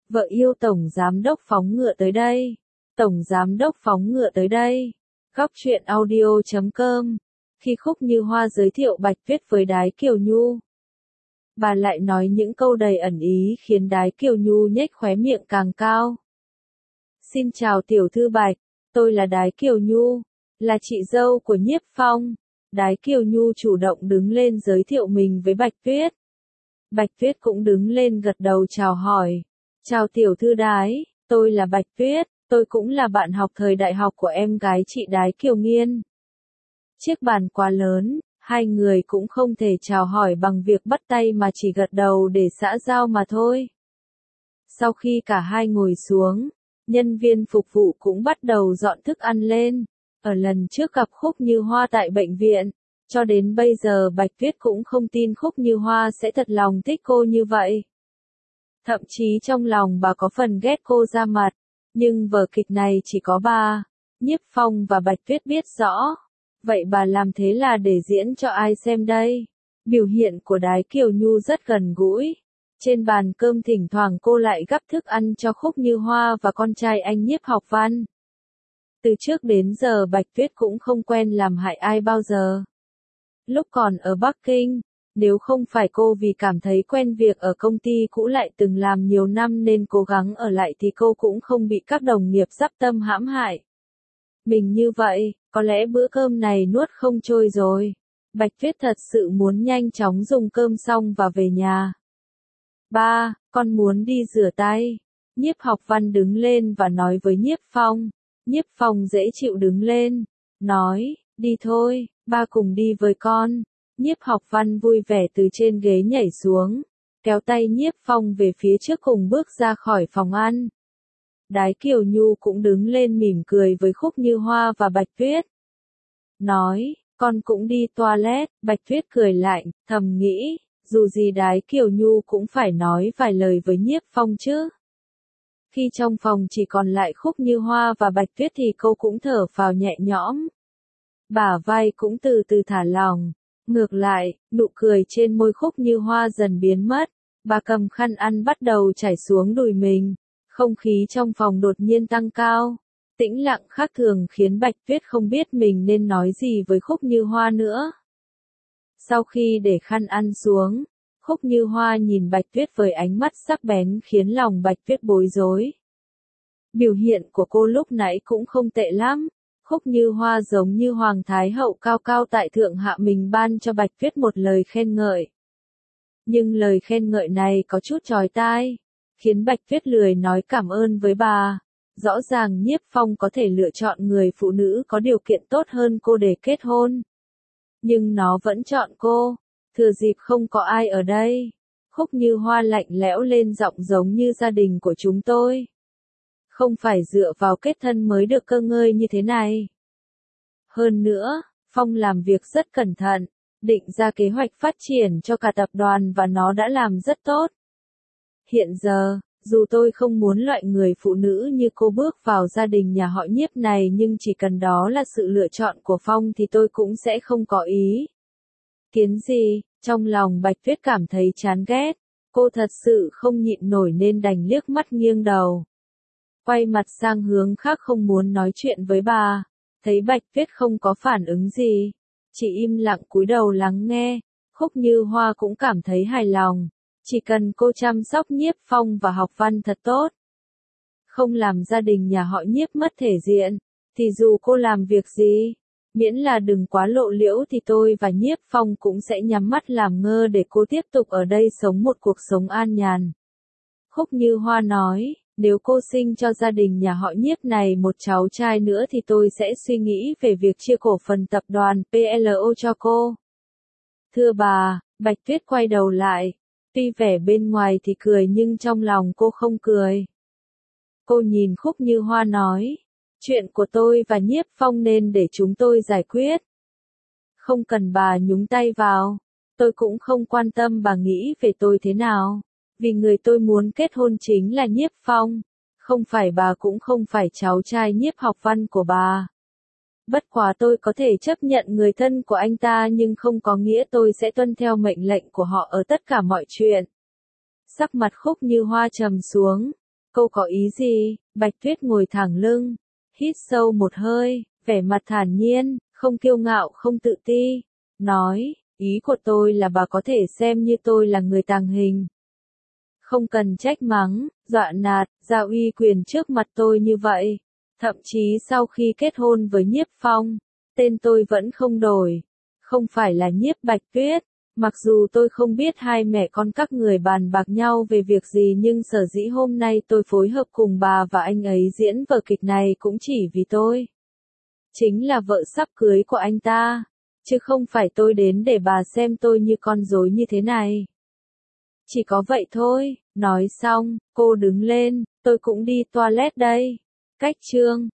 Vợ yêu Tổng Giám đốc phóng ngựa tới đây. Tổng Giám đốc phóng ngựa tới đây. Góc truyện audio.com. Khi Khúc Như Hoa giới thiệu Bạch Tuyết với Đái Kiều Nhu, bà lại nói những câu đầy ẩn ý khiến Đái Kiều Nhu nhếch khóe miệng càng cao. Xin chào tiểu thư Bạch, tôi là Đái Kiều Nhu, là chị dâu của Nhiếp Phong. Đái Kiều Nhu chủ động đứng lên giới thiệu mình với Bạch Tuyết. Bạch Tuyết cũng đứng lên gật đầu chào hỏi. Chào tiểu thư Đái, tôi là Bạch Tuyết, tôi cũng là bạn học thời đại học của em gái chị Đái Kiều Nghiên. Chiếc bàn quá lớn, hai người cũng không thể chào hỏi bằng việc bắt tay mà chỉ gật đầu để xã giao mà thôi. Sau khi cả hai ngồi xuống, nhân viên phục vụ cũng bắt đầu dọn thức ăn lên. Ở lần trước gặp Khúc Như Hoa tại bệnh viện, cho đến bây giờ Bạch Tuyết cũng không tin Khúc Như Hoa sẽ thật lòng thích cô như vậy. Thậm chí trong lòng bà có phần ghét cô ra mặt, nhưng vở kịch này chỉ có bà, Nhiếp Phong và Bạch Tuyết biết rõ. Vậy bà làm thế là để diễn cho ai xem đây? Biểu hiện của Đái Kiều Nhu rất gần gũi. Trên bàn cơm thỉnh thoảng cô lại gắp thức ăn cho Khúc Như Hoa và con trai anh Nhiếp Học Văn. Từ trước đến giờ Bạch Tuyết cũng không quen làm hại ai bao giờ. Lúc còn ở Bắc Kinh, nếu không phải cô vì cảm thấy quen việc ở công ty cũ lại từng làm nhiều năm nên cố gắng ở lại thì cô cũng không bị các đồng nghiệp giáp tâm hãm hại. Mình như vậy, có lẽ bữa cơm này nuốt không trôi rồi. Bạch Tuyết thật sự muốn nhanh chóng dùng cơm xong và về nhà. Ba, con muốn đi rửa tay. Nhiếp Học Văn đứng lên và nói với Nhiếp Phong. Nhiếp Phong dễ chịu đứng lên, nói, đi thôi, ba cùng đi với con. Nhiếp Học Văn vui vẻ từ trên ghế nhảy xuống, kéo tay Nhiếp Phong về phía trước cùng bước ra khỏi phòng ăn. Đái Kiều Nhu cũng đứng lên mỉm cười với Khúc Như Hoa và Bạch Tuyết. Nói, con cũng đi toilet. Bạch Tuyết cười lạnh, thầm nghĩ, dù gì Đái Kiều Nhu cũng phải nói vài lời với Nhiếp Phong chứ. Khi trong phòng chỉ còn lại Khúc Như Hoa và Bạch Tuyết thì cô cũng thở phào nhẹ nhõm. Bả vai cũng từ từ thả lỏng. Ngược lại, nụ cười trên môi Khúc Như Hoa dần biến mất. Bà cầm khăn ăn bắt đầu chảy xuống đùi mình. Không khí trong phòng đột nhiên tăng cao. Tĩnh lặng khác thường khiến Bạch Tuyết không biết mình nên nói gì với Khúc Như Hoa nữa. Sau khi để khăn ăn xuống, Khúc Như Hoa nhìn Bạch Tuyết với ánh mắt sắc bén khiến lòng Bạch Tuyết bối rối. Biểu hiện của cô lúc nãy cũng không tệ lắm. Khúc Như Hoa giống như Hoàng Thái Hậu cao cao tại thượng hạ mình ban cho Bạch Tuyết một lời khen ngợi. Nhưng lời khen ngợi này có chút chói tai, khiến Bạch Tuyết lười nói cảm ơn với bà. Rõ ràng Nhiếp Phong có thể lựa chọn người phụ nữ có điều kiện tốt hơn cô để kết hôn. Nhưng nó vẫn chọn cô. Thừa dịp không có ai ở đây, Khúc Như Hoa lạnh lẽo lên giọng giống như gia đình của chúng tôi. Không phải dựa vào kết thân mới được cơ ngơi như thế này. Hơn nữa, Phong làm việc rất cẩn thận, định ra kế hoạch phát triển cho cả tập đoàn và nó đã làm rất tốt. Hiện giờ, dù tôi không muốn loại người phụ nữ như cô bước vào gia đình nhà họ Nhiếp này nhưng chỉ cần đó là sự lựa chọn của Phong thì tôi cũng sẽ không có ý kiến gì. Trong lòng Bạch Tuyết cảm thấy chán ghét, cô thật sự không nhịn nổi nên đành liếc mắt nghiêng đầu. Quay mặt sang hướng khác không muốn nói chuyện với bà, thấy Bạch Tuyết không có phản ứng gì, chỉ im lặng cúi đầu lắng nghe. Khúc Như Hoa cũng cảm thấy hài lòng, chỉ cần cô chăm sóc Nhiếp Phong và Học Văn thật tốt, không làm gia đình nhà họ Nhiếp mất thể diện, thì dù cô làm việc gì, miễn là đừng quá lộ liễu thì tôi và Nhiếp Phong cũng sẽ nhắm mắt làm ngơ để cô tiếp tục ở đây sống một cuộc sống an nhàn. Khúc Như Hoa nói, nếu cô sinh cho gia đình nhà họ Nhiếp này một cháu trai nữa thì tôi sẽ suy nghĩ về việc chia cổ phần tập đoàn PLO cho cô. Thưa bà, Bạch Tuyết quay đầu lại, tuy vẻ bên ngoài thì cười nhưng trong lòng cô không cười. Cô nhìn Khúc Như Hoa nói, chuyện của tôi và Nhiếp Phong nên để chúng tôi giải quyết. Không cần bà nhúng tay vào, tôi cũng không quan tâm bà nghĩ về tôi thế nào, vì người tôi muốn kết hôn chính là Nhiếp Phong, không phải bà cũng không phải cháu trai Nhiếp Học Văn của bà. Bất quá tôi có thể chấp nhận người thân của anh ta nhưng không có nghĩa tôi sẽ tuân theo mệnh lệnh của họ ở tất cả mọi chuyện. Sắc mặt Khúc Như Hoa trầm xuống, Cô có ý gì? Bạch Tuyết ngồi thẳng lưng, hít sâu một hơi, vẻ mặt thản nhiên, không kiêu ngạo không tự ti, nói, ý của tôi là bà có thể xem như tôi là người tàng hình. Không cần trách mắng, dọa nạt, giao uy quyền trước mặt tôi như vậy. Thậm chí sau khi kết hôn với Nhiếp Phong, tên tôi vẫn không đổi. Không phải là Nhiếp Bạch Tuyết. Mặc dù tôi không biết hai mẹ con các người bàn bạc nhau về việc gì nhưng sở dĩ hôm nay tôi phối hợp cùng bà và anh ấy diễn vở kịch này cũng chỉ vì tôi. Chính là vợ sắp cưới của anh ta. Chứ không phải tôi đến để bà xem tôi như con rối như thế này. Chỉ có vậy thôi, nói xong, cô đứng lên, tôi cũng đi toilet đây. Cách chương